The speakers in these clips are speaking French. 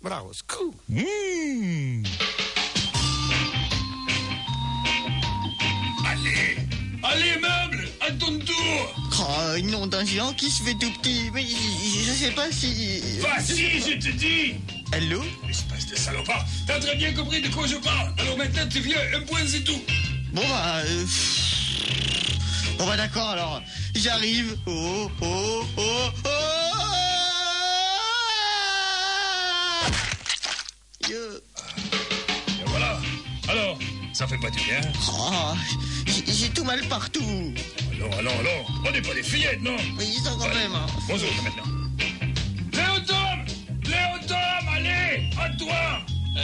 Bravo, c'est cool. Allez, meuble, à ton tour. Oh, nom d'un géant qui se fait tout petit. Mais je sais pas si... Vas-y, je te dis. Allô? Espèce de salopard. T'as très bien compris de quoi je parle. Alors maintenant, tu viens, un point, c'est tout. Bon bah d'accord, alors. J'arrive. Oh. Et voilà. Alors, ça fait pas du bien. Oh, j'ai tout mal partout. Alors, on n'est pas des fillettes, non? Mais ils sont quand même... Hein. Bonjour, maintenant. Léotome, allez, à toi.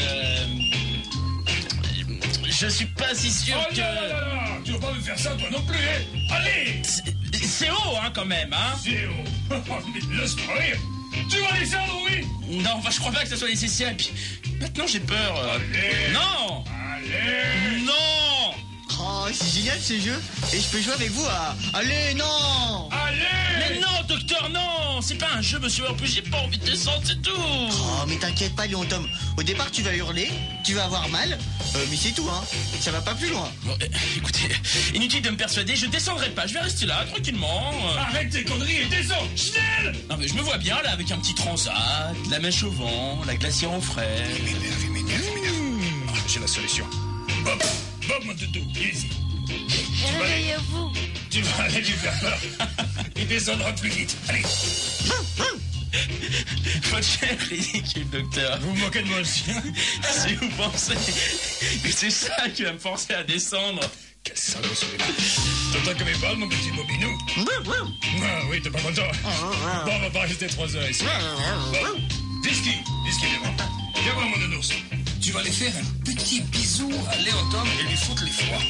Je suis pas si sûr que... Non, tu vas pas me faire ça, toi non plus, hein? Allez. C'est haut, hein, quand même, hein? C'est haut. Mais laisse-moi rire. Tu vas descendre, oui? Non, enfin, je crois pas que ça soit nécessaire, et puis... Maintenant, j'ai peur. Allez. Non. Allez. Non. Oh, c'est génial ce jeu. Et je peux jouer avec vous à... Allez, non. Allez. Mais non, docteur, non. C'est pas un jeu, monsieur. En plus, j'ai pas envie de descendre, c'est tout. Oh, mais t'inquiète pas, Léon Tom. Au départ, tu vas hurler, tu vas avoir mal, mais c'est tout, hein. Ça va pas plus loin. Bon, écoutez, inutile de me persuader, je descendrai pas. Je vais rester là, tranquillement. Arrête tes conneries et descends. Schnell. Non, mais je me vois bien, là, avec un petit transat, la mèche au vent, la glacière au frais. Il m'énerve. J'ai la solution. Bob, mon toutou, viens ici. Réveillez-vous. Tu vas aller lui faire peur. Il descendra plus vite. Allez. Votre chair est ridicule, docteur. Vous vous moquez de moi aussi. Si vous pensez que c'est ça qui va me forcer à descendre. Quel salaud celui-là. T'entends comme il parle, mon petit bobinou? Ah oui, t'es pas content. Bon, on va pas rester 3 heures ici. Bon, Disky, viens voir mon nounours. Tu vas aller faire un petit bisou à Léotome et lui foutre les froids.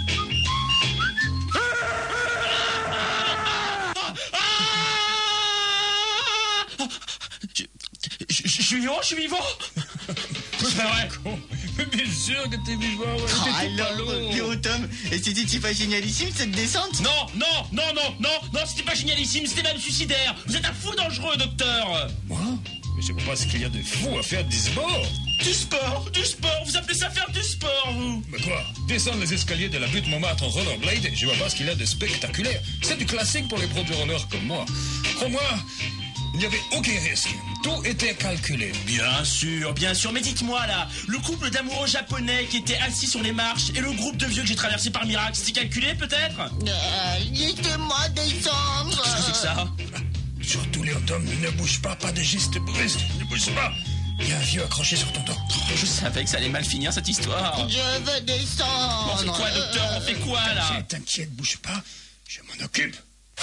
Je suis vivant. C'est pas vrai. Mais bien sûr que t'es vivant, ouais. Oh, T'es tout alors, ballot. Léon Tom, et c'était pas génialissime cette descente? Non, c'était pas génialissime, c'était même suicidaire. Vous êtes un fou dangereux, docteur. Moi? Mais je vois pas ce qu'il y a de fou à faire du sport. Du sport, vous appelez ça faire du sport, vous? Mais quoi? Descendre les escaliers de la butte Montmartre en rollerblade, je vois pas ce qu'il y a de spectaculaire. C'est du classique pour les pros du roller comme moi. Crois-moi, il n'y avait aucun risque. Tout était calculé. Bien sûr, mais dites-moi là, le couple d'amoureux japonais qui était assis sur les marches et le groupe de vieux que j'ai traversé par miracle, c'était calculé peut-être? Laissez-moi descendre. Qu'est-ce que c'est que ça? Surtout, Léotome, ne bouge pas de geste brusque, ne bouge pas. Il y a un vieux accroché sur ton dos. Je savais que ça allait mal finir cette histoire. Je veux descendre. On fait quoi, docteur? On fait quoi là? T'inquiète, bouge pas, je m'en occupe.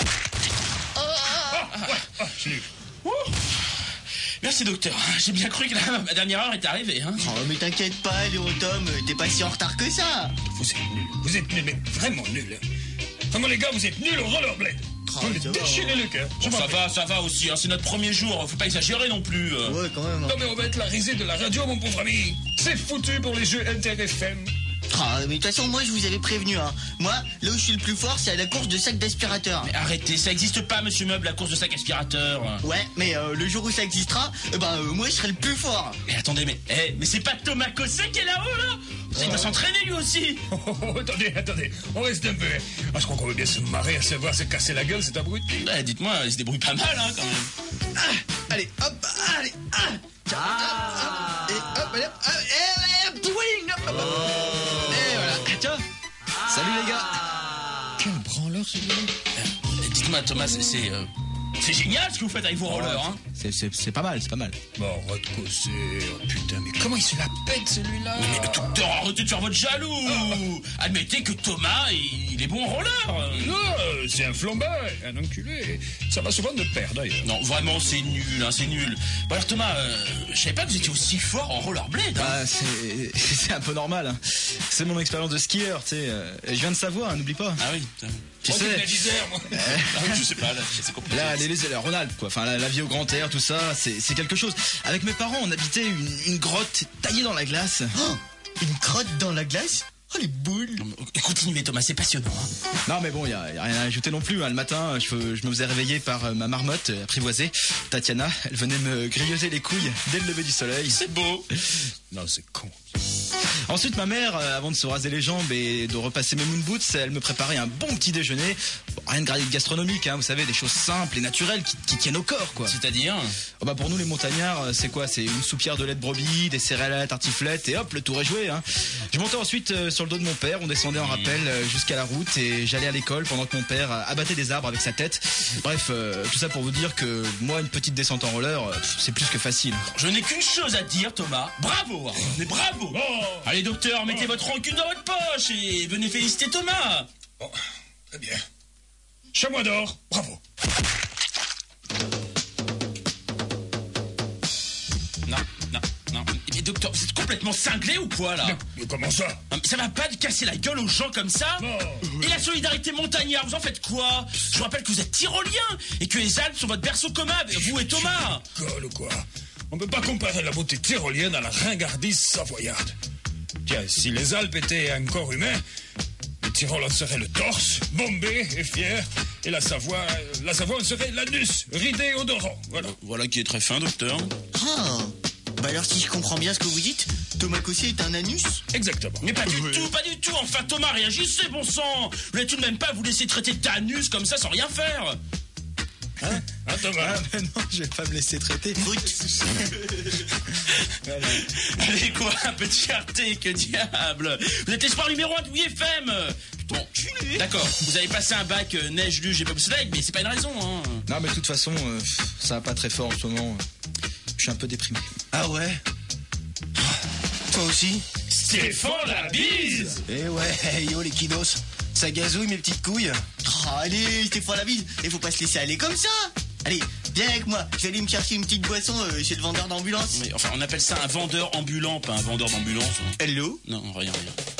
Je l'ai eu. Merci docteur, j'ai bien cru que ma dernière heure était arrivée. Hein. Oh, mais t'inquiète pas, Léon Tom, t'es pas si en retard que ça. Vous êtes nuls, mais vraiment nuls. Vraiment les gars, vous êtes nuls au rollerblade. Vous me déchirez le cœur. Ça va aussi, hein, c'est notre premier jour, faut pas exagérer non plus. Ouais, quand même. Hein. Non mais on va être la risée de la radio, mon pauvre ami. C'est foutu pour les jeux Inter-FM. Ah, mais de toute façon, moi, je vous avais prévenu, hein. Moi, là où je suis le plus fort, c'est à la course de sac d'aspirateur. Mais arrêtez, ça existe pas, monsieur Meuble, la course de sac aspirateur. Ouais, mais le jour où ça existera, moi, je serai le plus fort. Mais attendez, mais c'est pas Thomas Cosset qui est là-haut, là? Il doit s'entraîner, lui aussi. Attendez, on reste un peu. Ah, je crois qu'on veut bien se marrer à savoir se casser la gueule, c'est abruti. Bah, dites-moi, il se débrouille pas mal, hein, quand même. Allez, hop, allez, et hop, allez, et petit wing, hop. Et voilà, tiens. Salut les gars. Quel branleur celui-là. Dites-moi, Thomas, c'est génial ce que vous faites avec vos rollers, hein. C'est pas mal. Bon, arrête de causer. Oh putain, mais comment il se la pète celui-là? Mais docteur, arrêtez de faire votre jaloux. Admettez que Thomas, il est bon en roller. Non, c'est un flambard, un enculé. Ça va souvent de pair d'ailleurs. Non, vraiment, c'est nul, hein, c'est nul. Bon alors Thomas, je savais pas que vous étiez aussi fort en rollerblade. Hein. Ah, c'est un peu normal. Hein. C'est mon expérience de skieur, tu sais. Je viens de savoir, n'oublie pas. Ah oui. Tu sais. Moi. Je sais pas, là, c'est compliqué. Là, la Rhône-Alpes, quoi. Enfin, la vie au grand air, tout ça, c'est quelque chose. Avec mes parents, on habitait une grotte taillée dans la glace. Oh, une grotte dans la glace? Oh, les boules. Continuez Thomas, c'est passionnant. Hein. Non mais bon, y a rien à ajouter non plus. Hein. Le matin, je me faisais réveiller par ma marmotte apprivoisée, Tatiana. Elle venait me grignoter les couilles dès le lever du soleil. C'est beau. Non, c'est con. Ensuite, ma mère, avant de se raser les jambes et de repasser mes moon boots, elle me préparait un bon petit déjeuner. Bon, rien de gastronomique, hein, vous savez, des choses simples et naturelles qui tiennent au corps, quoi. C'est-à-dire pour nous les montagnards, c'est quoi? C'est une soupière de lait de brebis, des céréales à la tartiflette et hop, le tour est joué. Hein. Je montais ensuite sur le dos de mon père, on descendait en rappel jusqu'à la route et j'allais à l'école pendant que mon père abattait des arbres avec sa tête. Bref, tout ça pour vous dire que moi, une petite descente en roller, c'est plus que facile. Je n'ai qu'une chose à dire, Thomas. Bravo, hein. Mais bravo. Allez, docteur, mettez votre rancune dans votre poche et venez féliciter Thomas. Bon, très bien. Chamois d'or, bravo. Non. Mais docteur, vous êtes complètement cinglé ou quoi, là? Mais comment ça? Ça va pas de casser la gueule aux gens comme ça? Et la solidarité montagnarde, vous en faites quoi? Je vous rappelle que vous êtes tyrolien et que les Alpes sont votre berceau commun avec vous et Thomas. Colle ou quoi? On peut pas comparer la beauté tyrolienne à la ringardise savoyarde. Tiens, si les Alpes étaient un corps humain, le Tyrol en serait le torse, bombé et fier, et la Savoie en serait l'anus, ridé et odorant. Voilà qui est très fin, docteur. Ah. Alors si je comprends bien ce que vous dites, Thomas Cossier est un anus? Exactement. Mais pas du tout. Enfin, Thomas, réagissez, bon sang. Vous n'allez tout de même pas vous laisser traiter d'anus comme ça sans rien faire. Hein, Thomas? Ah ben non, je vais pas me laisser traiter. Allez quoi, un petit Arte, que diable. Vous êtes l'espoir numéro 1 de WFM. Bon, d'accord, vous avez passé un bac neige, luge et bobsleigh, mais c'est pas une raison, hein. Non mais de toute façon, ça va pas très fort en ce moment. Je suis un peu déprimé. Ah ouais? Toi aussi? Stéphane la bise. Eh ouais, yo les kiddos, ça gazouille mes petites couilles. Oh, allez, Stéphane la bise, il faut pas se laisser aller comme ça. Allez, viens avec moi, je vais aller me chercher une petite boisson chez le vendeur d'ambulance. Mais enfin, on appelle ça un vendeur ambulant, pas un vendeur d'ambulance. Hein. Hello? Non, rien.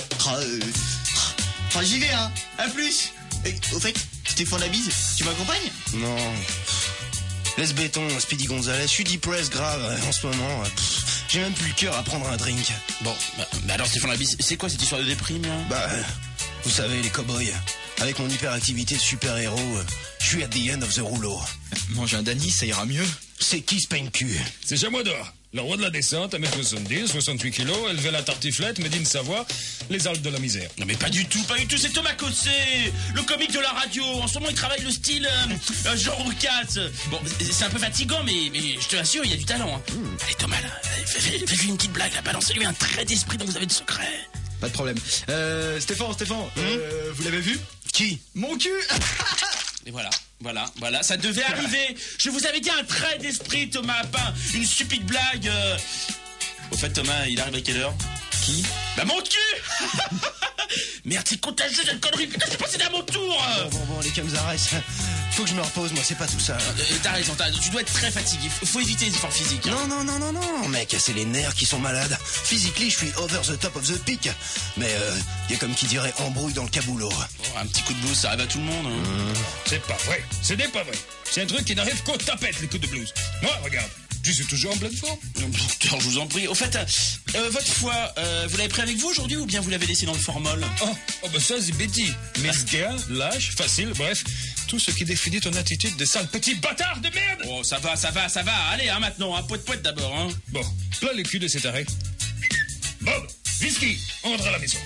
J'y vais, hein. À plus. Et, au fait, Stéphane la bise, tu m'accompagnes? Non. Laisse béton, Speedy Gonzalez, je suis depressed grave en ce moment. J'ai même plus le cœur à prendre un drink. Bon, bah alors Stéphane la bise, c'est quoi cette histoire de déprime là? Vous savez, les cow-boys, avec mon hyperactivité de super-héros, je suis at the end of the rouleau. Manger un Danny, ça ira mieux. C'est qui ce peigne-cul? C'est Chamois d'or, le roi de la descente, 1m70, 68 kilos, élevé à la tartiflette, made in Savoie, les Alpes de la misère. Non mais pas du tout, c'est Thomas Cossé, le comique de la radio. En ce moment il travaille le style Jean Roucas. Bon, c'est un peu fatigant, mais je te l'assure, il y a du talent. Hein. Allez Thomas, là, fais-lui une petite blague, là, balancez-lui un trait d'esprit dont vous avez de secret. Pas de problème. Stéphane, vous l'avez vu? Qui? Mon cul. Et voilà, ça devait arriver. Je vous avais dit un trait d'esprit, Thomas, pas une stupide blague. Au fait, Thomas, il arrive à quelle heure? Qui? Bah mon cul. Merde, c'est contagieux cette connerie. Putain, je suis passé à mon tour. Bon, les Camzares, faut que je me repose, moi, c'est pas tout ça. T'as raison, tu dois être très fatigué. Faut éviter les efforts physiques. Hein. Non, mec, c'est les nerfs qui sont malades. Physically, je suis over the top of the peak. Mais y a comme qui dirait embrouille dans le caboulot. Oh, un petit coup de blues, ça arrive à tout le monde. Hein. C'est pas vrai, ce n'est pas vrai. C'est un truc qui n'arrive qu'aux tapettes, les coups de blues. Moi, regarde, je suis toujours en pleine forme. Docteur, je vous en prie. Au fait, votre foie, vous l'avez pris avec vous aujourd'hui ou bien vous l'avez laissé dans le formol? Oh, ben ça, c'est Betty. Mesquin, lâche, facile, bref, tout ce qui définit ton attitude de sale petit bâtard de merde. Oh, ça va. Allez, hein, maintenant, hein, poète d'abord, hein. Bon, plein les culs de cet arrêt. Bob, whisky, on rentre à la maison.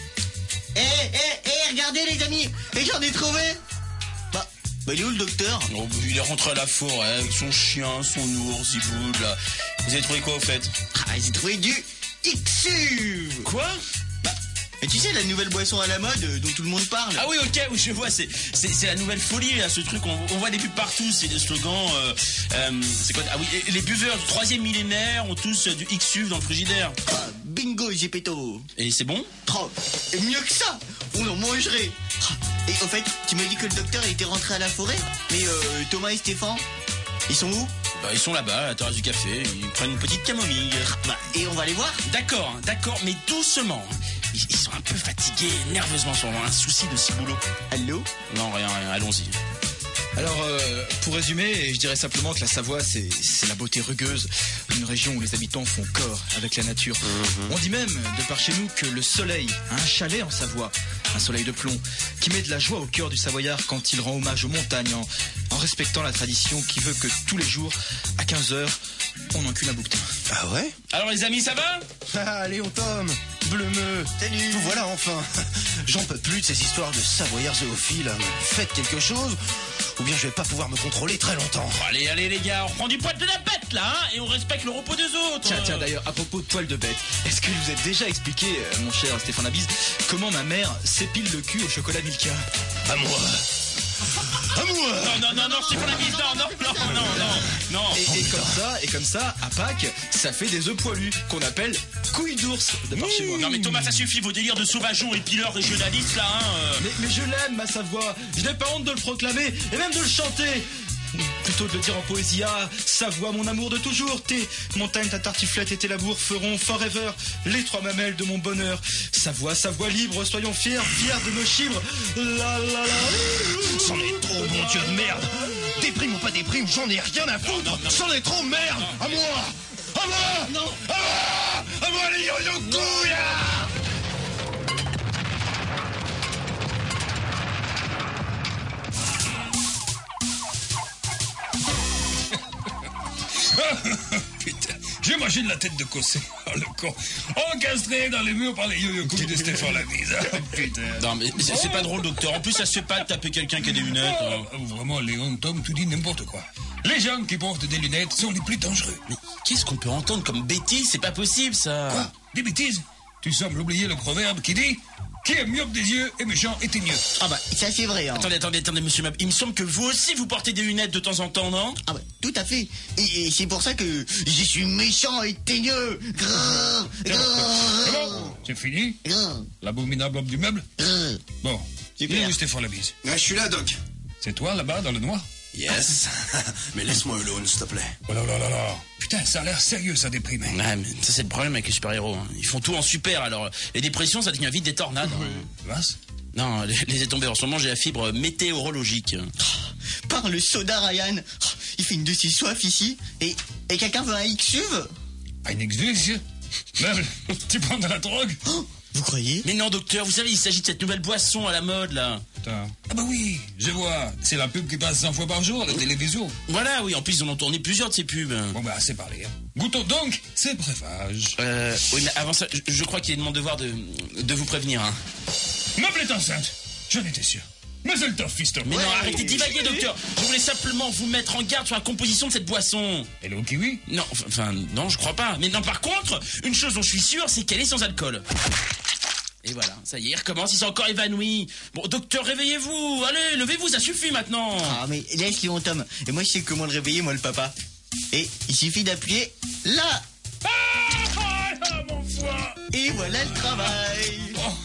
Regardez les amis, et j'en ai trouvé. Bah il est où le docteur? Oh, il est rentré à la forêt avec son chien, son ours, Ziboud, là. Vous avez trouvé quoi au fait? J'ai trouvé du XU. Quoi? Et tu sais la nouvelle boisson à la mode dont tout le monde parle? Ah oui, ok, oui, je vois, c'est la nouvelle folie là, ce truc, on voit des pubs partout, c'est des slogans, c'est quoi? Ah oui, les buveurs du 3e millénaire ont tous du XU dans le frigidaire. Bingo, Gepetto. Et c'est bon? Et mieux que ça, on en mangerait. Et au fait, tu m'as dit que le docteur était rentré à la forêt, mais Thomas et Stéphane, ils sont où? Bah ils sont là-bas, à la terrasse du café, ils prennent une petite camomille. Et on va les voir? D'accord, mais doucement. Ils sont un peu fatigués, nerveusement, sur un souci de ciboulot. Allô? Non, rien, allons-y. Alors, pour résumer, je dirais simplement que la Savoie, c'est la beauté rugueuse, une région où les habitants font corps avec la nature. On dit même, de par chez nous, que le soleil a un chalet en Savoie, un soleil de plomb, qui met de la joie au cœur du Savoyard quand il rend hommage aux montagnes, en respectant la tradition qui veut que tous les jours, à 15h, on encule un bouquetin. Ah ouais? Alors les amis, ça va? Ah, Léon Tom, Bleumeux, salut. Vous voilà enfin. J'en peux plus de ces histoires de Savoyards zoophiles. Faites quelque chose, ou bien je vais pas pouvoir me contrôler très longtemps. Allez, allez les gars, on prend du poil de la bête là, hein, et on respecte le repos des autres. Tiens, d'ailleurs, à propos de poil de bête, est-ce que je vous ai déjà expliqué, mon cher Stéphane Labise, comment ma mère s'épile le cul au chocolat Milka? À moi. À moi. Non, Stéphane Labise, non. Et comme ça, à Pâques, ça fait des œufs poilus qu'on appelle couilles d'ours de par chez moi. Non mais Thomas, ça suffit vos délires de sauvageons et pileurs régionalistes là, hein. Mais je l'aime, ma Savoie. Je n'ai pas honte de le proclamer et même de le chanter. Plutôt de le dire en poésie, ah, Savoie, mon amour de toujours, tes montagnes, ta tartiflette et tes labours feront forever les trois mamelles de mon bonheur. Savoie libre, soyons fiers de nos chibres. La la la. C'en est trop, bon Dieu de merde. Déprime ou pas déprime, j'en ai rien à foutre. C'en est trop, merde. À moi. Non. À moi les yo-yo couilles. Putain, j'imagine la tête de Cossé. Oh, le con. Encastré dans les murs par les yo-yo couilles de Stéphane Labise. Oh, putain. Non, mais c'est pas drôle, docteur. En plus, ça se fait pas de taper quelqu'un qui a des lunettes. Vraiment, Léon, Tom, tu dis n'importe quoi. Les gens qui portent des lunettes sont les plus dangereux. Mais qu'est-ce qu'on peut entendre comme bêtise? C'est pas possible, ça. Quoi? Des bêtises? Tu sembles oublier le proverbe qui dit qui est myope des yeux est méchant et teigneux. Ah bah, ça c'est vrai, hein. Attendez, monsieur Mab. Il me semble que vous aussi, vous portez des lunettes de temps en temps, non? Ah bah, tout à fait. Et c'est pour ça que je suis méchant et teigneux. C'est bon, c'est fini? L'abominable homme du meuble? Bon, il est où Stéphane Labise? Je suis là, Doc. C'est toi, là-bas, dans le noir? Yes. Mais laisse-moi alone, s'il te plaît. Oh là là là là. Putain, ça a l'air sérieux, ça déprime. Ouais, mais ça c'est le problème avec les super-héros, hein. Ils font tout en super, alors les dépressions, ça devient vite des tornades. Vas? Non, les tombées en ce moment, j'ai la fibre météorologique. Par le soda, Ryan. Il fait une de ses soifs ici. Et quelqu'un veut un X-Suv? Un X-Suv? Meuble, tu prends de la drogue? Vous croyez? Mais non, docteur, vous savez, il s'agit de cette nouvelle boisson à la mode, là. Putain. Ah bah oui, je vois. C'est la pub qui passe 100 fois par jour à la télévision. Voilà, oui, en plus, ils en ont tourné plusieurs de ces pubs. Bon bah, c'est parlé. Hein. Goûtons donc ces breuvages. Oui, mais avant ça, je crois qu'il est de mon devoir de vous prévenir, hein. Meuble est enceinte. J'en étais sûr. Mais c'est le top, fiston. Mais non, arrêtez de divaguer, docteur. Je voulais simplement vous mettre en garde sur la composition de cette boisson. Hello, kiwi? Non, enfin, non, je crois pas. Mais non, par contre, une chose dont je suis sûr, c'est qu'elle est sans alcool. Et voilà, ça y est, il recommence, il s'est encore évanoui. Bon, docteur, réveillez-vous. Allez, levez-vous, ça suffit maintenant. Ah, mais laisse Léon Tom. Et moi, je sais comment le réveiller, moi, le papa. Et il suffit d'appuyer là. Ah, mon foie. Et voilà le travail.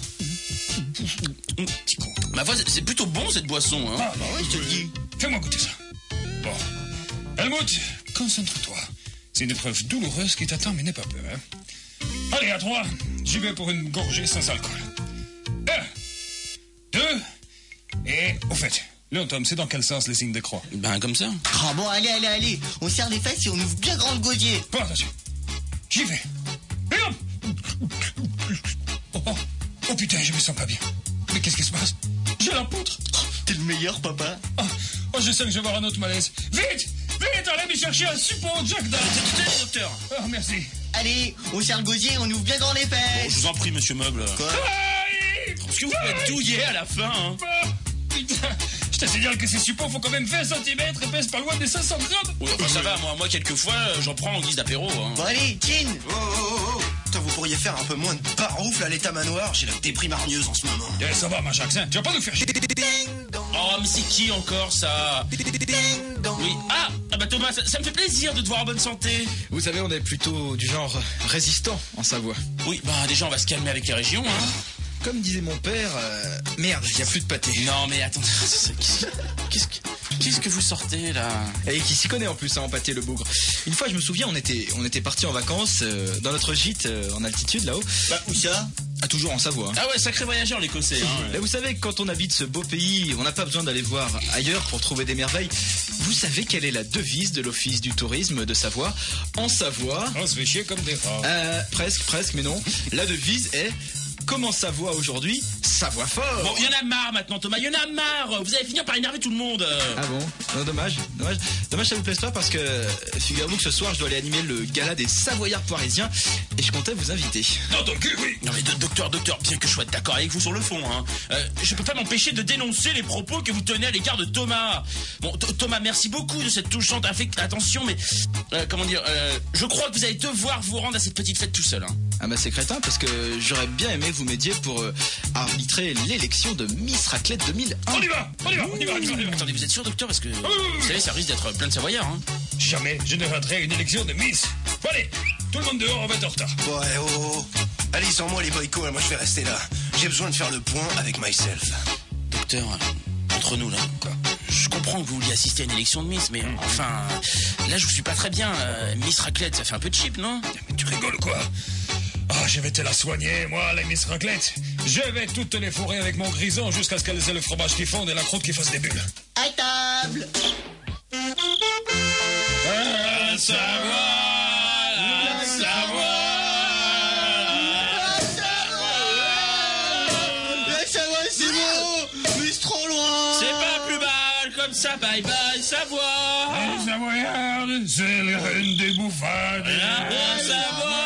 Petit con. Ma foi, c'est plutôt bon, cette boisson, hein. Ah, bah Ouais, je te le dis. Fais-moi goûter ça. Bon. Helmut, concentre-toi. C'est une épreuve douloureuse qui t'attend, mais n'aie pas peur, hein. Allez, à 3, j'y vais pour une gorgée sans alcool. 1, 2, et au fait, Léon Tom, c'est dans quel sens les signes de croix? Ben, comme ça. Ah bon, allez. On serre les fesses et on ouvre bien grand le gosier. Bon, attention. J'y vais. Et hop. Oh putain, je me sens pas bien. Mais qu'est-ce qui se passe? J'ai la poutre. T'es le meilleur, papa. Oh, je sens que je vais avoir un autre malaise. Vite, allez me chercher un support Jack Daniels. C'est docteur. Oh, merci. Allez, on serre le gosier et on ouvre bien grand les Bon, fesses. je vous en prie, monsieur Meuble. Quoi? Aïe. Parce que vous êtes douillé à la fin, hein. Putain, je te signale que ces supports font quand même 20 cm et pèsent pas loin des 500 grammes. Oui, enfin, ça va, moi, quelquefois, j'en prends en guise d'apéro, hein. Bon, allez, Chin. Oh. Putain, vous pourriez faire un peu moins de baroufle à l'état manoir. J'ai la déprime hargneuse en ce moment. Eh, ça va, ma Jackson, tu vas pas nous faire chier. Oh, mais c'est qui encore, ça? Oui. Ah, bah Thomas, ça me fait plaisir de te voir en bonne santé. Vous savez, on est plutôt du genre résistant en Savoie. Oui, bah déjà, on va se calmer avec les régions, hein. Comme disait mon père, merde, il n'y a plus de pâté. Non, mais attends, qu'est-ce que vous sortez, là? Et qui s'y connaît en plus, hein, en pâté, le bougre. Une fois, je me souviens, on était partis en vacances dans notre gîte en altitude, là-haut. Bah, où ça? Ah, toujours en Savoie. Ah ouais, sacré voyageur l'Écossais. Hein. Mais vous savez, quand on habite ce beau pays, on n'a pas besoin d'aller voir ailleurs pour trouver des merveilles. Vous savez quelle est la devise de l'Office du tourisme de Savoie? En Savoie... On se fait chier comme des rats. Presque, mais non. La devise est... Comment Savoie aujourd'hui? Savoie fort. Bon, il y en a marre maintenant, Thomas, il y en a marre. Vous allez finir par énerver tout le monde. Ah bon? Non, dommage, ça vous plaise pas parce que figurez-vous que ce soir je dois aller animer le gala des Savoyards parisiens et je comptais vous inviter. Non, donc oui. Non mais docteur, bien que je sois d'accord avec vous sur le fond, hein, je peux pas m'empêcher de dénoncer les propos que vous tenez à l'égard de Thomas. Bon, Thomas, merci beaucoup de cette touchante attention, mais comment dire, je crois que vous allez devoir vous rendre à cette petite fête tout seul. Hein. Ah bah c'est crétin parce que j'aurais bien aimé que vous m'aidiez pour arbitrer l'élection de Miss Raclette 2001. On y va. Attendez, vous êtes sûr, docteur? Parce que vous savez, ça risque d'être plein de Savoyards. Hein. Jamais je ne raterai une élection de Miss. Bon, allez, tout le monde dehors, on va être en retard. Ouais, oh. Allez, sans moi les boycots, moi je vais rester là. J'ai besoin de faire le point avec myself. Docteur, entre nous là, quoi. Je comprends que vous vouliez assister à une élection de Miss, mais enfin, là je vous suis pas très bien. Miss Raclette, ça fait un peu cheap, non? Mais tu rigoles quoi? Ah, je vais te la soigner, moi, la Miss Raclette. Je vais toutes les fourrer avec mon grison jusqu'à ce qu'elles aient le fromage qui fonde et la croûte qui fasse des bulles. À table. La Savoie, c'est bon, mais c'est trop loin. c'est pas plus mal comme ça, bye bye Savoie. Les Savoyardes, c'est les reines des bouffades. La Savoie.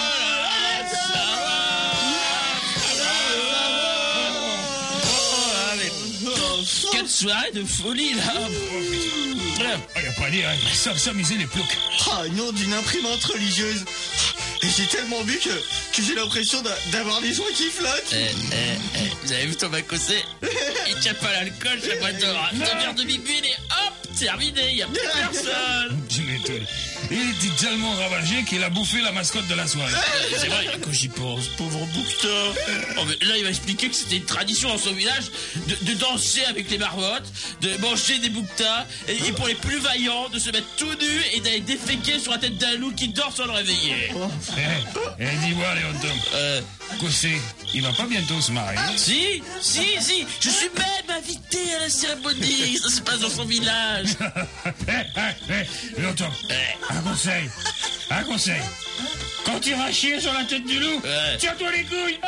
Quelle soirée de folie là. Ah, y a pas à dire, hein. Ils savent s'amuser les ploucs. Ah, nom d'une imprimante religieuse. Et j'ai tellement bu que j'ai l'impression d'avoir les joints qui flottent. Vous avez vu Thomas Cosset? Il tient pas l'alcool, ça boîte un verre de bibine et hop, c'est terminé, y a plus personne. Tu m'étonnes. Il était tellement ravagé qu'il a bouffé la mascotte de la soirée. C'est vrai, quand j'y pense, pauvre Boucta. Oh, mais là, il va expliquer que c'était une tradition dans son village de danser avec les marmottes, de manger des bouctas, et pour les plus vaillants, de se mettre tout nus et d'aller déféquer sur la tête d'un loup qui dort sans le réveiller. Dis-moi, Léon, Cosset, il va pas bientôt se marier? Si, je suis même invité à la cérémonie, ça se passe dans son village. Léon, un conseil. Quand tu iras chier sur la tête du loup, tire-toi les couilles.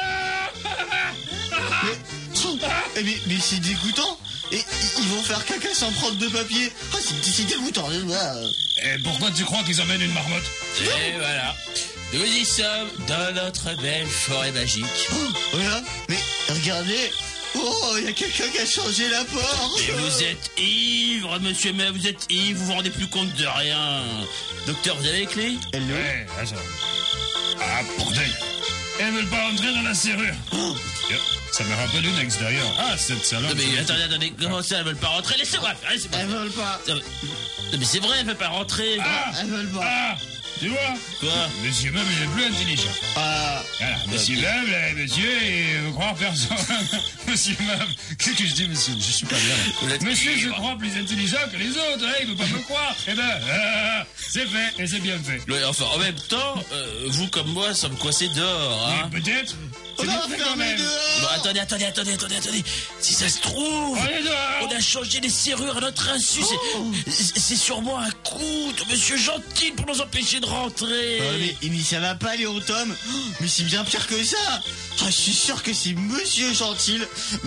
Mais c'est dégoûtant. Et ils vont faire caca sans prendre de papier. Ah, c'est dégoûtant. Et pourquoi tu crois qu'ils emmènent une marmotte? Et voilà, nous y sommes dans notre belle forêt magique. Oh, voilà. Mais regardez. Oh, il y a quelqu'un qui a changé la porte. Et vous êtes ivre, monsieur, mais vous êtes ivre, vous vous rendez plus compte de rien. Docteur, vous avez les clés? Ouais, attends. Ah, bordel. Elles veulent pas rentrer dans la serrure. Ça me rappelle une ex d'ailleurs. Ah, cette salope. Non mais attendez, comment ça, elles veulent pas rentrer? Laissez-moi faire, laissez-moi Elles veulent pas. faire. Non mais c'est vrai, elles veulent pas rentrer. Elles veulent pas. Ah, tu vois? Quoi? Monsieur Meuble est plus intelligent. Ah. Voilà, monsieur Meuble, monsieur, et vous croire personne. Monsieur Meuble, qu'est-ce que je dis, monsieur? Je suis pas bien. Monsieur se croit plus intelligent que les autres, hein, il veut pas me croire. Eh ben, c'est fait, et c'est bien fait. Ouais, enfin, en même temps, vous comme moi sommes coincés dehors, hein. Mais peut-être. On va fermer dehors. Bon, attendez. Si ça se trouve, Allez dehors. on a changé les serrures à notre insu. C'est sûrement un coup de monsieur Gentil pour nous empêcher de rentrer. Mais ça va pas, Léon Tom. Mais c'est bien pire que ça. Ah, je suis sûr que c'est Monsieur Gentil,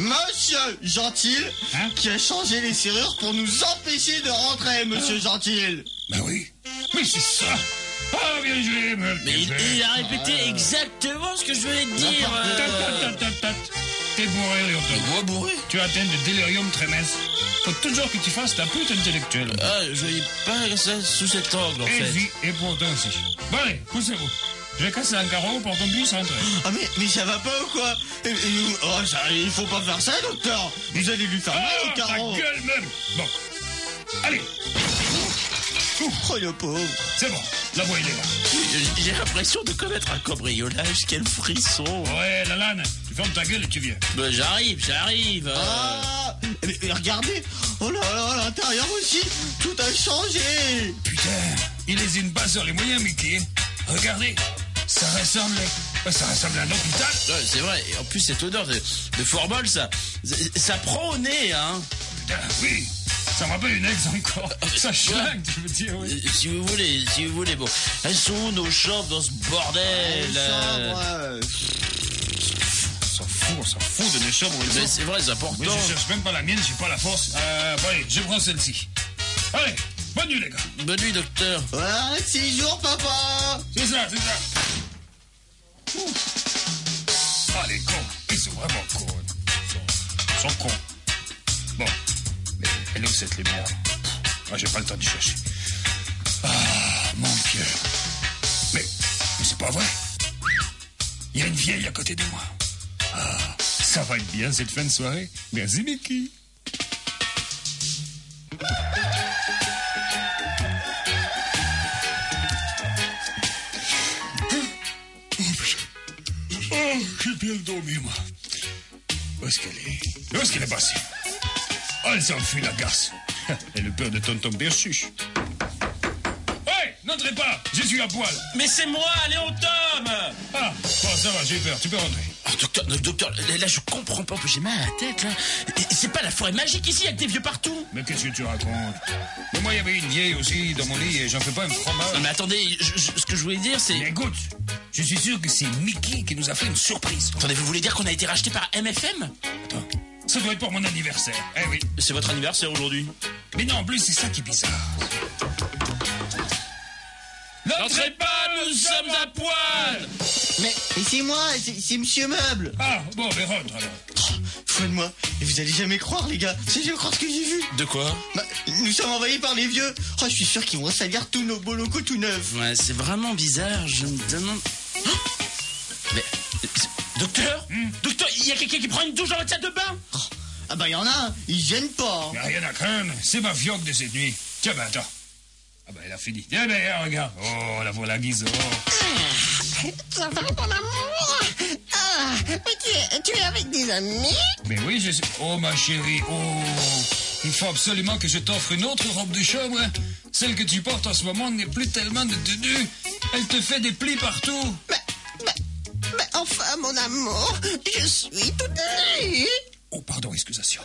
Hein? qui a changé les serrures pour nous empêcher de rentrer, Monsieur Gentil. Ben oui, mais c'est ça. Ah, bien joué, Meuble. Mais il a répété exactement ce que je venais de dire. T'es bourré, Léon. Moi bourré? Tu as atteint le délirium tremens. Faut toujours que tu fasses ta pute intellectuelle. Ah, je voyais pas ça sous cet angle en Et fait. vie, et pour toi aussi. Bon allez, poussez-vous. Je vais casser un carreau pour qu'on puisse rentrer. Ah, mais ça va pas ou quoi? Il faut pas faire ça, docteur. Vous allez lui faire mal au Ta carreau. gueule, Meuble. Bon. Allez, Oh, le pauvre. c'est bon. La voie, il est là. J'ai l'impression de commettre un cambriolage, quel frisson. Ouais, Lalanne, tu fermes ta gueule et tu viens. Ben, j'arrive. Ah, mais regardez. Oh là là, à l'intérieur aussi, tout a changé. Putain, il hésite pas sur les moyens, Mickey. Regardez, ça ressemble Ça ressemble à un hôpital. Ouais, c'est vrai. Et en plus, cette odeur de floorball, ça prend au nez, hein. Putain, oui. Ça me rappelle une ex encore. Ça schlingue, tu veux dire, oui. Si vous voulez, bon. Elles sont où nos chambres dans ce bordel? On s'en fout de nos chambres. Mais c'est vrai, c'est important. Mais je cherche même pas la mienne, j'ai pas la force. Bon, allez, je prends celle-ci. Allez, bonne nuit, les gars. Bonne nuit, docteur. Ouais, 6 jours, papa. C'est ça. Ah, les cons. Ils sont vraiment cons. Ils sont cons. Bon. Mais elle est où cette lumière? Ah, j'ai pas le temps d'y chercher. Ah, mon Dieu. Mais c'est pas vrai. Il y a une vieille à côté de moi. Ah, ça va être bien cette fin de soirée. Merci, Mickey. Oh, j'ai bien dormi, moi. Où est-ce qu'elle est passée? Oh, elle s'enfuit, la garce. Elle a peur de tonton Berchuche. Hey, n'entrez pas, je suis à poil. Mais c'est moi, Léon Tom. Ah, bon, ça va, j'ai peur, tu peux rentrer. Oh, docteur, là, je comprends pas, j'ai mal à la tête, là. Et c'est pas la forêt magique ici, avec des vieux partout. Mais qu'est-ce que tu racontes? Mais moi, il y avait une vieille aussi dans mon lit et j'en fais pas un fromage. Non, mais attendez, ce que je voulais dire, c'est... Mais écoute, je suis sûr que c'est Mickey qui nous a fait une surprise. Attendez, vous voulez dire qu'on a été racheté par MFM? Attends, ça doit être pour mon anniversaire. Eh oui. C'est votre anniversaire aujourd'hui? Mais non, en plus, c'est ça qui est bizarre. N'entrez pas, nous sommes à poil. Mais c'est moi, c'est Monsieur Meuble. Ah, bon, mais rentre alors. Foi de moi, et vous allez jamais croire, les gars. C'est jamais croire ce que j'ai vu. De quoi? Bah, nous sommes envahis par les vieux. Oh, je suis sûr qu'ils vont salir tous nos beaux locaux tout neufs. Ouais, c'est vraiment bizarre, je me demande... Oh, mais... Docteur? Docteur, il y a quelqu'un qui prend une douche dans votre salle de bain? Oh, ah bah, il y en a un, il gêne pas. Y a rien à craindre, c'est ma fioque de cette nuit. Tiens, ben attends. Ah ben, elle a fini. Tiens, ben, regarde. Oh, la voilà Guizot. Ça va, mon amour? Ah, mais tu es avec des amis? Mais oui, je sais. Oh, ma chérie, oh. Il faut absolument que je t'offre une autre robe de chambre. Celle que tu portes en ce moment n'est plus tellement de tenue. Elle te fait des plis partout. Mais enfin, mon amour, je suis toute nue. Oh, pardon, excusation.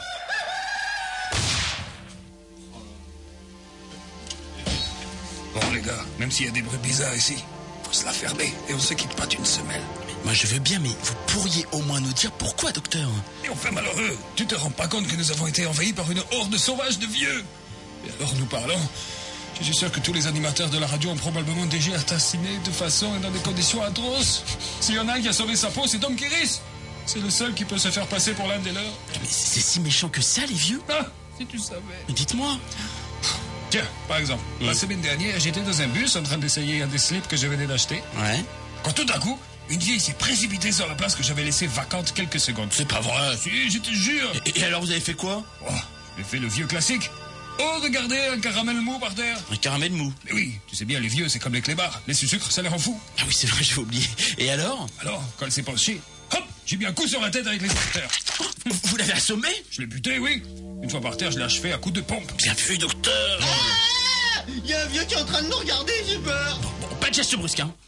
Bon, les gars, même s'il y a des bruits bizarres ici, faut se la fermer et on se quitte pas d'une semelle. Moi, je veux bien, mais vous pourriez au moins nous dire pourquoi, docteur? Et on fait malheureux. Tu te rends pas compte que nous avons été envahis par une horde sauvage de vieux? Et alors nous parlons. Je suis sûr que tous les animateurs de la radio ont probablement déjà assassiné de façon et dans des conditions atroces. S'il y en a un qui a sauvé sa peau, c'est Tom Kiris. C'est le seul qui peut se faire passer pour l'un des leurs. Mais c'est si méchant que ça, les vieux? Ah, si tu savais. Mais dites-moi. Tiens, par exemple, la semaine dernière, j'étais dans un bus en train d'essayer un des slips que je venais d'acheter. Ouais. Quand tout à coup, une vieille s'est précipitée sur la place que j'avais laissée vacante quelques secondes. C'est pas vrai. Si, je te jure. Et alors, vous avez fait quoi? Oh, j'ai fait le vieux classique. Oh, regardez, un caramel mou par terre. Un caramel mou. Mais oui, tu sais bien, les vieux, c'est comme les clébards. Les sucres, ça les rend fous. Ah oui, c'est vrai, j'ai oublié. Et alors? Alors, quand elle s'est penchée, hop, j'ai mis un coup sur la tête avec les extracteurs. Vous l'avez assommé? Je l'ai buté, oui. Une fois par terre, je l'ai achevé à coups de pompe. Bien vu, docteur. Ah, il y a un vieux qui est en train de nous regarder, j'ai peur. Bon, pas de geste brusque, hein.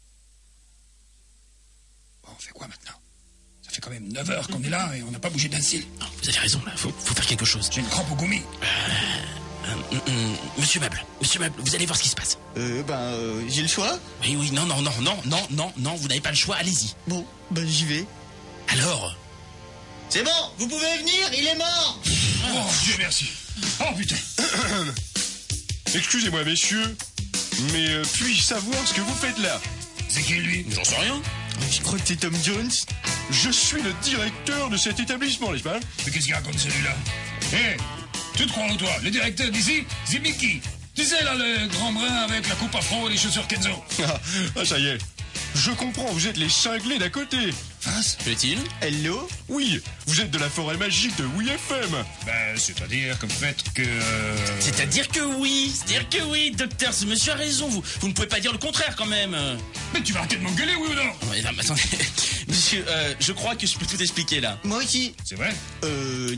Bon, on fait quoi maintenant? Ça fait quand même 9 heures qu'on est là et on n'a pas bougé d'un cil. Non, vous avez raison, là. Faut faire quelque chose. J'ai une crampe au gommi. Monsieur Meuble, vous allez voir ce qui se passe. J'ai le choix. Oui, non, vous n'avez pas le choix, allez-y. Bon, j'y vais. Alors? C'est bon, vous pouvez venir, il est mort. Oh, Dieu merci. Oh, putain. Excusez-moi, messieurs, mais puis-je savoir ce que vous faites là? C'est qui, lui? J'en sais rien. Je crois que c'est Tom Jones. Je suis le directeur de cet établissement, n'est-ce pas? Mais qu'est-ce qu'il raconte, celui-là? Hé, tu te crois ou toi? Le directeur d'ici, c'est Mickey. Tu sais, là, le grand brun avec la coupe afro et les chaussures Kenzo. Ah, ça y est. Je comprends, vous êtes les cinglés d'à côté. Face? Fait-il? Hello. Oui, vous êtes de la forêt magique de WFM. Ben, c'est-à-dire que faites que... C'est-à-dire que oui, docteur, ce monsieur a raison, vous ne pouvez pas dire le contraire quand même. Mais tu vas arrêter de m'engueuler, oui ou non? Ouais, non, mais attendez, monsieur, je crois que je peux tout expliquer là. Moi aussi. C'est vrai? Non.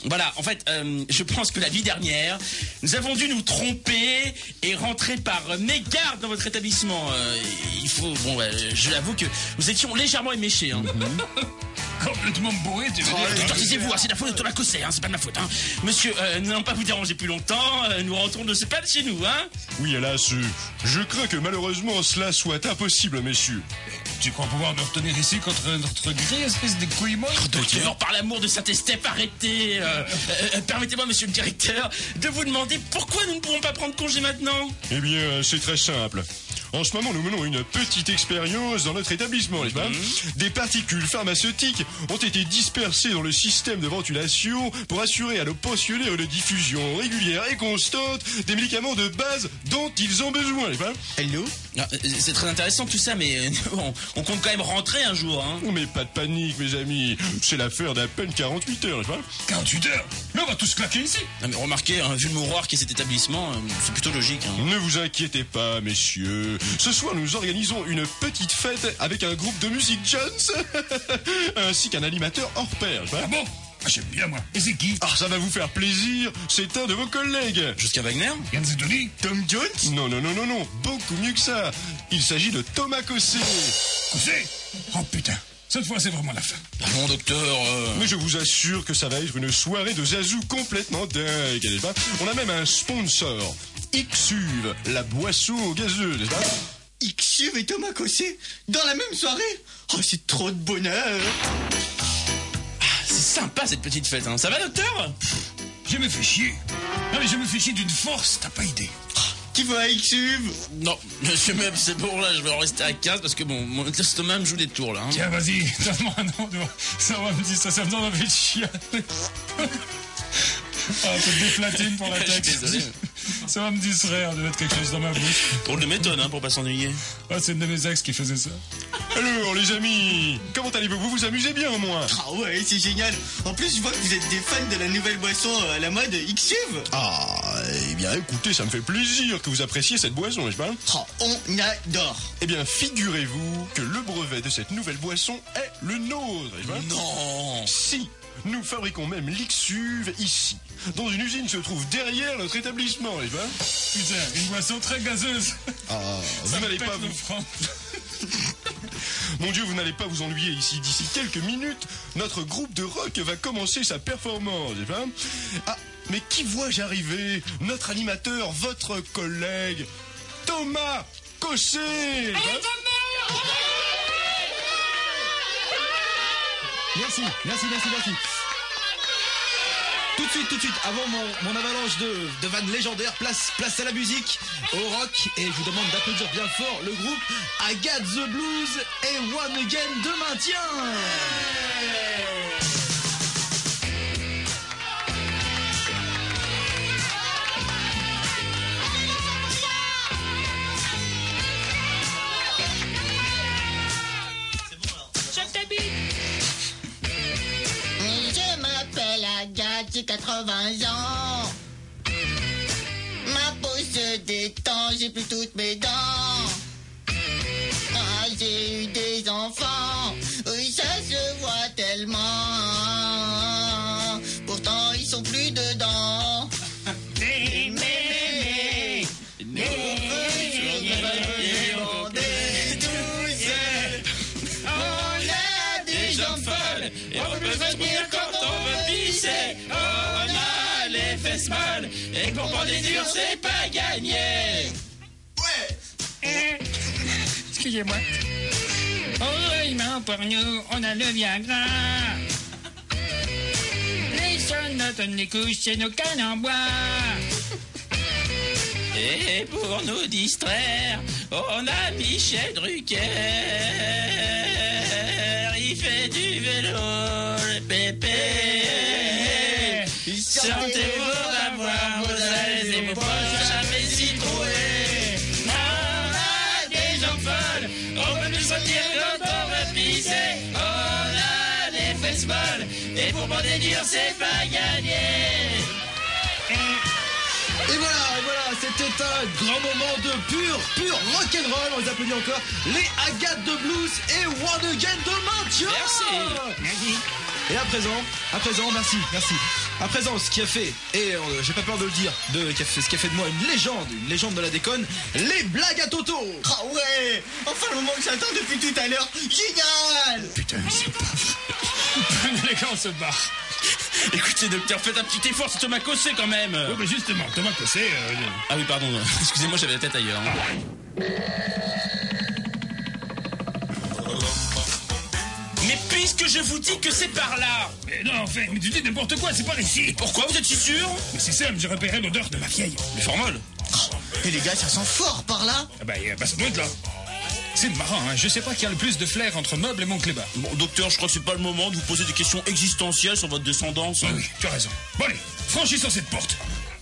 Voilà, en fait, je pense que la vie dernière, nous avons dû nous tromper et rentrer par mégarde dans votre établissement. Il faut, bon, je l'avoue que nous étions légèrement éméchés. Hein. Complètement bourré, tu veux dire. Taisez-vous, c'est la faute de Thomas Cosset, c'est pas de ma faute. Monsieur, n'allons pas vous déranger plus longtemps, nous rentrons de ce pas de chez nous, hein. Oui, hélas, je crains que malheureusement cela soit impossible, messieurs. Tu crois pouvoir nous retenir ici contre notre grille, espèce de couille molle? Docteur, par l'amour de Saint-Estèphe, arrêtez. Permettez-moi, monsieur le directeur, de vous demander pourquoi nous ne pouvons pas prendre congé maintenant. Eh bien, c'est très simple. En ce moment, nous menons une petite expérience dans notre établissement, n'est-ce pas? Des particules pharmaceutiques ont été dispersées dans le système de ventilation pour assurer à nos pensionnaires une diffusion régulière et constante des médicaments de base dont ils ont besoin, n'est-ce pas? Hello? C'est très intéressant tout ça, mais on compte quand même rentrer un jour, hein. Mais pas de panique, mes amis. C'est l'affaire d'à peine 48 heures, n'est-ce pas? 48 heures? Mais on va tous claquer ici. Non, mais remarquez, vu le mouroir qui est cet établissement, c'est plutôt logique. Hein. Ne vous inquiétez pas, messieurs. Ce soir, nous organisons une petite fête avec un groupe de musique jazz ainsi qu'un animateur hors pair. Ah bon? J'aime bien, moi. Et c'est qui? Ah, ça va vous faire plaisir. C'est un de vos collègues. Jusqu'à Wagner? Yann Zedoni? Tom Jones? Non, beaucoup mieux que ça. Il s'agit de Thomas Cosset. Cosset? Oh putain. Cette fois, c'est vraiment la fin. Allons, docteur. Mais je vous assure que ça va être une soirée de zazou complètement dingue, n'est-ce pas? On a même un sponsor. XUV, la boisson gazeuse, n'est-ce pas? XUV et Thomas Cosset dans la même soirée? Oh, c'est trop de bonheur. C'est sympa cette petite fête, hein. Ça va, docteur? Je me fais chier. Non, mais je me fais chier d'une force, t'as pas idée. Tu vas à XUV? Non, monsieur Meb, c'est bon, là, je vais en rester à 15 parce que bon, mon estomac me joue des tours, là. Hein. Tiens, vas-y, donne-moi un nom, ça va me dire ça me donne envie de chialer. Un peu de déflatine pour la Je suis tête. désolé. Ça va me distraire de mettre quelque chose dans ma bouche. Drôle de méthode, hein, pour pas s'ennuyer. Ah, c'est une de mes ex qui faisait ça. Alors, les amis, comment allez-vous? Vous vous amusez bien, au moins? Ah ouais, c'est génial. En plus, je vois que vous êtes des fans de la nouvelle boisson à la mode XUV. Ah, eh bien, écoutez, ça me fait plaisir que vous appréciez cette boisson, n'est-ce pas? Oh, on adore. Eh bien, figurez-vous que le brevet de cette nouvelle boisson est le nôtre, n'est-ce pas? Non. Si, nous fabriquons même l'XUV ici, dans une usine se trouve derrière notre établissement, n'est-ce pas? Putain, une boisson très gazeuse. Ah, vous n'allez pas le vous... franc. Mon Dieu, vous n'allez pas vous ennuyer ici. D'ici quelques minutes, notre groupe de rock va commencer sa performance, n'est-ce pas? Ah, mais qui vois-je arriver? Notre animateur, votre collègue, Thomas Cosset. Merci. Tout de suite, avant mon avalanche de vannes légendaires, place à la musique, au rock, et je vous demande d'applaudir bien fort le groupe I Got the Blues et One Again de maintien. Je m'appelle Agathe, j'ai 80 ans. Ma peau se détend, j'ai plus toutes mes dents. Ah, j'ai eu des enfants, oui, ça se voit tellement. Pourtant, ils sont plus dedans. Et on peut se dire quand on veut pisser. On a les fesses molles. Et pour bander dur, c'est pas gagné. Excusez-moi. Heureusement pour nous, on a le Viagra. Les sonotes, on les couche, c'est nos cannes en bois. Et pour nous distraire, on a Michel Drucker. Il fait du vélo, le pépé. Sortez-vous d'avoir vos ailes et vos poches jamais s'y trouver. On a des jambes folles, on peut plus sortir quand on va pisser. On a des fesses molles, et pour bander dur, c'est pas gagné. Et voilà, c'était un grand moment de pur rock'n'roll. On les applaudit encore. Les Agathe de Blues et One Again de maintien. Merci. Et à présent, merci. À présent, ce qui a fait, et j'ai pas peur de le dire, ce qui a fait de moi une légende de la déconne, les blagues à Toto. Ah ouais, enfin le moment que j'attends depuis tout à l'heure. Génial. Putain, c'est pas vrai. Les gars, on se barre. Écoutez, docteur, faites un petit effort, c'est Thomas Cossé quand même. Oui, mais justement, Thomas Cossé... Ah oui, pardon, excusez-moi, j'avais la tête ailleurs. Mais puisque je vous dis que c'est par là. Mais non, enfin, mais tu dis n'importe quoi, c'est par ici. Pourquoi, vous êtes si sûr? Mais c'est simple, j'ai repéré l'odeur de ma vieille. Les formoles. Et les gars, ça sent fort par là. Ah bah ça doit être là. C'est marrant, hein. Je sais pas qui a le plus de flair entre Meubles et Montcléba. Bon, docteur, je crois que c'est pas le moment de vous poser des questions existentielles sur votre descendance. Oui, tu as raison. Bon allez, franchissons cette porte.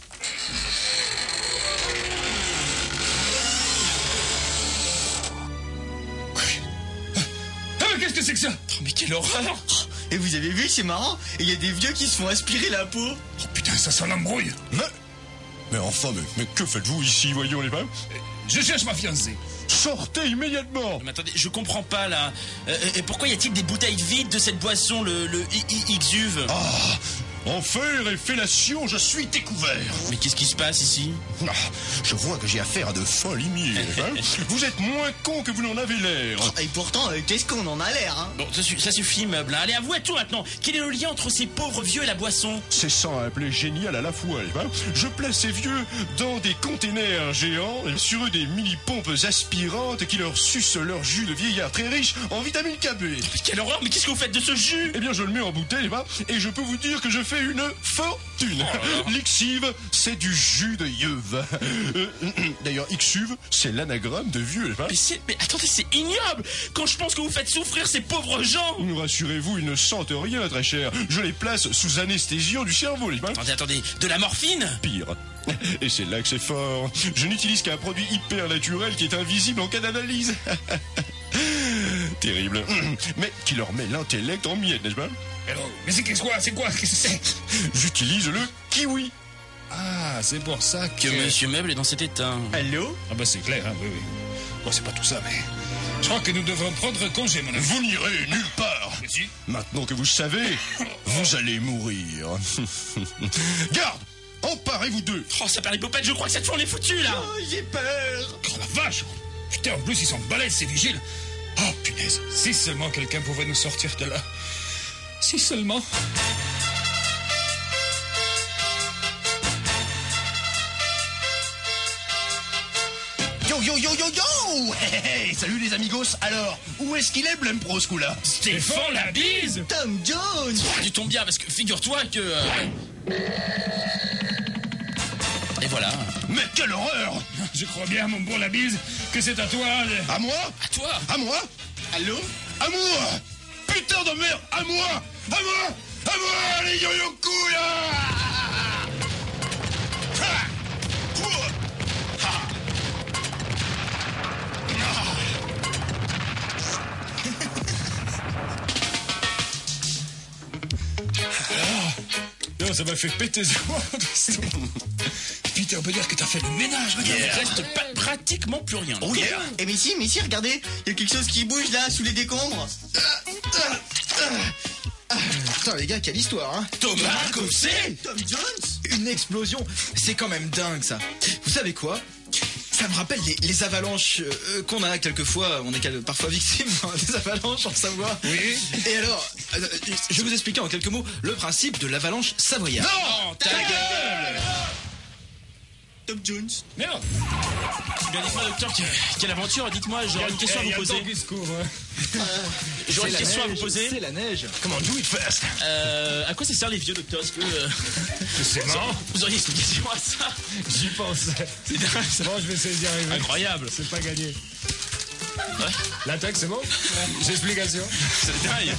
Ah mais qu'est-ce que c'est que ça? Oh, mais quelle horreur! Et vous avez vu, c'est marrant. Et il y a des vieux qui se font aspirer la peau. Oh putain, ça sent l'embrouille. Mais enfin, mais que faites-vous ici, voyons les femmes? Je cherche ma fiancée. Sortez immédiatement. Mais attendez, je comprends pas là. Et pourquoi y a-t-il des bouteilles vides de cette boisson, le Xuve? Ah, enfer et fellation, je suis découvert. Mais qu'est-ce qui se passe ici? Ah, je vois que j'ai affaire à de fins limiers. Hein. Vous êtes moins con que vous n'en avez l'air. Et pourtant, qu'est-ce qu'on en a l'air, hein? Bon, ça suffit, Meuble. Allez, avouez tout maintenant. Quel est le lien entre ces pauvres vieux et la boisson? C'est simple et génial à la fois. Hein. Je place ces vieux dans des containers géants, et sur eux des mini-pompes aspirantes qui leur sucent leur jus de vieillard très riche en vitamine KB. Mais quelle horreur, mais qu'est-ce que vous faites de ce jus? Eh bien, je le mets en bouteille, et je peux vous dire que je fais une fortune. L'Xive, c'est du jus de yeuve. D'ailleurs, Xuve, c'est l'anagramme de vieux. Mais attendez, c'est ignoble. Quand je pense que vous faites souffrir ces pauvres gens. Rassurez-vous, ils ne sentent rien, très cher. Je les place sous anesthésion du cerveau. Attendez, de la morphine? Pire. Et c'est là que c'est fort. Je n'utilise qu'un produit hyper naturel qui est invisible en cas d'analyse. Terrible. Mais qui leur met l'intellect en miettes, n'est-ce pas? Mais c'est quoi? Qu'est-ce que c'est? J'utilise le kiwi. Ah, c'est pour ça que... Monsieur Meuble est dans cet état. Allô? Ah bah c'est clair, hein, oui. Bon, c'est pas tout ça, mais... Je crois que nous devrons prendre congé, mon ami. Vous n'irez nulle part. Mais si. Maintenant que vous savez, vous allez mourir. Garde! Emparez-vous d'eux. Oh, ça perd les popettes, je crois que cette fois on est foutu, là. Oh, j'ai peur. Oh la vache! Putain, en plus ils sont balèzes, ces vigiles. Oh punaise, si seulement quelqu'un pouvait nous sortir de là. Si seulement... Yo hey, salut les amigos. Alors, où est-ce qu'il est Blempro ce coup-là? Stéphane la bise. Tom Jones. Tu tombes bien, parce que figure-toi que... Et voilà. Mais quelle horreur! Je crois bien, mon bon la bise, que c'est à toi de... À moi? À toi. À moi? Allô? À moi! Putain de merde! À moi! À moi! À moi! Les yo-yo couilles! Non, ça m'a fait péter ce Putain, on peut dire que t'as fait le ménage, regarde. Il reste pratiquement plus rien. Oh yeah! Eh mais si, regardez, il y a quelque chose qui bouge là, sous les décombres. Putain les gars, quelle histoire, hein. Thomas Cossé. Tom Jones? Une explosion, c'est quand même dingue ça. Vous savez quoi? Ça me rappelle les avalanches qu'on a quelquefois, on est parfois victime des avalanches en Savoie. Oui. Et alors, je vais vous expliquer en quelques mots le principe de l'avalanche savoyarde. Non, ta gueule. Tom Jones. Merde. Bien, dites-moi, docteur, quelle aventure? Dites-moi, j'aurais une question à vous poser. J'aurais une question à vous poser. C'est la neige. Come on, do it fast! À quoi ça sert les vieux, docteur? Est-ce que... C'est marrant. Vous auriez une question à ça? J'y pensais. C'est dingue, ça. Bon, je vais essayer d'y arriver. Incroyable. C'est pas gagné. L'attaque, c'est bon? J'explication. C'est dingue.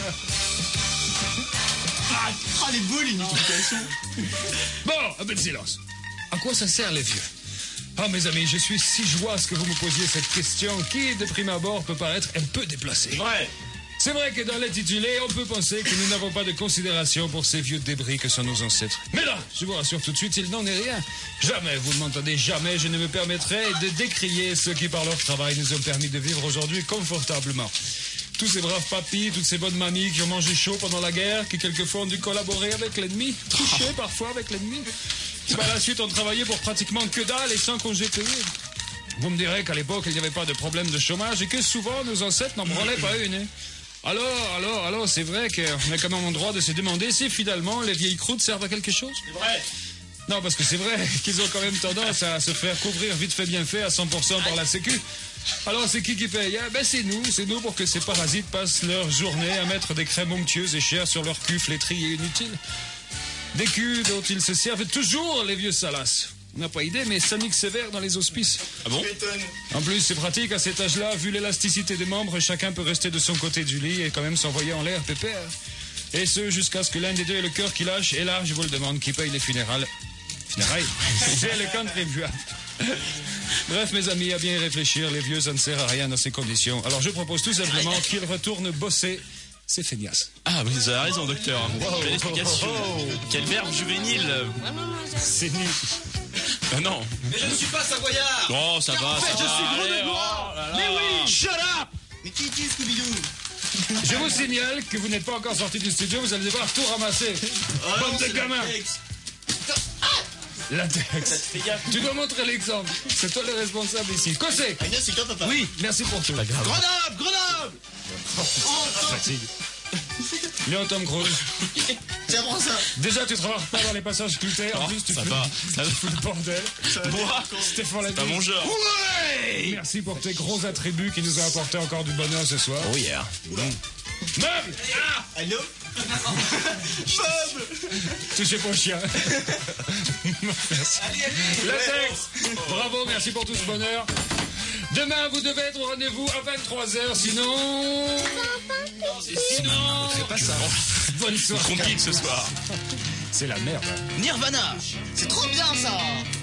Ah, les boules, une explication. Bon, un peu de silence. À quoi ça sert les vieux? Ah, mes amis, je suis si joyeux que vous me posiez cette question qui, de prime abord, peut paraître un peu déplacée. Ouais. C'est vrai que dans l'intitulé, on peut penser que nous n'avons pas de considération pour ces vieux débris que sont nos ancêtres. Mais là, je vous rassure tout de suite, il n'en est rien. Jamais, vous ne m'entendez, jamais je ne me permettrai de décrier ceux qui, par leur travail, nous ont permis de vivre aujourd'hui confortablement. Tous ces braves papis, toutes ces bonnes mamies qui ont mangé chaud pendant la guerre, qui quelquefois ont dû collaborer avec l'ennemi, tricher parfois avec l'ennemi, qui par la suite ont travaillé pour pratiquement que dalle et sans congé payé. Vous me direz qu'à l'époque, il n'y avait pas de problème de chômage et que souvent nos ancêtres n'en branlaient pas une. Hein. Alors, c'est vrai qu'on a quand même le droit de se demander si finalement les vieilles croûtes servent à quelque chose. C'est vrai. Non, parce que c'est vrai qu'ils ont quand même tendance à se faire couvrir vite fait bien fait à 100% par la sécu. Alors c'est qui paye? Ben c'est nous pour que ces parasites passent leur journée à mettre des crèmes onctueuses et chères sur leur cul flétri et inutile. Des culs dont ils se servent toujours, les vieux salaces. On n'a pas idée, mais ça nique sévère dans les hospices. Ah bon? En plus, c'est pratique à cet âge-là, vu l'élasticité des membres, chacun peut rester de son côté du lit et quand même s'envoyer en l'air pépère. Et ce, jusqu'à ce que l'un des deux ait le cœur qui lâche, et là, je vous le demande, qui paye les funérailles? C'est le contribuable. Bref, mes amis, à bien y réfléchir, les vieux, ça ne sert à rien dans ces conditions. Alors je propose tout simplement qu'ils retournent bosser. C'est feignasse. Ah, vous avez raison, docteur. Belle explication. Quel verbe juvénile. C'est nul. Non. Mais je ne suis pas savoyard. Oh, ça va, En fait, ça je va. suis gros Allez, de gloire. oh là là. Mais oui, shut up. Mais qui est Scooby-Doo? Je vous signale que vous n'êtes pas encore sorti du studio, vous allez devoir tout ramasser. Bande de gamins. Latex. Tu dois montrer l'exemple. C'est toi le responsable ici. Cossé. Agnès, c'est toi, papa. Oui, merci pour tout. Grenoble. Fatigue. Léon Tom Cruise. Tiens, prends ça. Déjà, tu travailles pas dans les passages cloutés. En plus, tu ça fous, va. tu fous le bordel. Moi, Stéphane Lavigne. pas mon genre. Ouais. Merci pour tes gros attributs qui nous ont apporté encore du bonheur ce soir. Oh yeah. Meuble. Allô? Touchez pas au chien. Merci. Latex. Bravo, merci pour tout ce bonheur. Demain, vous devez être au rendez-vous à 23h, sinon... C'est pas ça. Bonne soirée. Complique ce soir. C'est la merde. Nirvana. C'est trop bien, ça.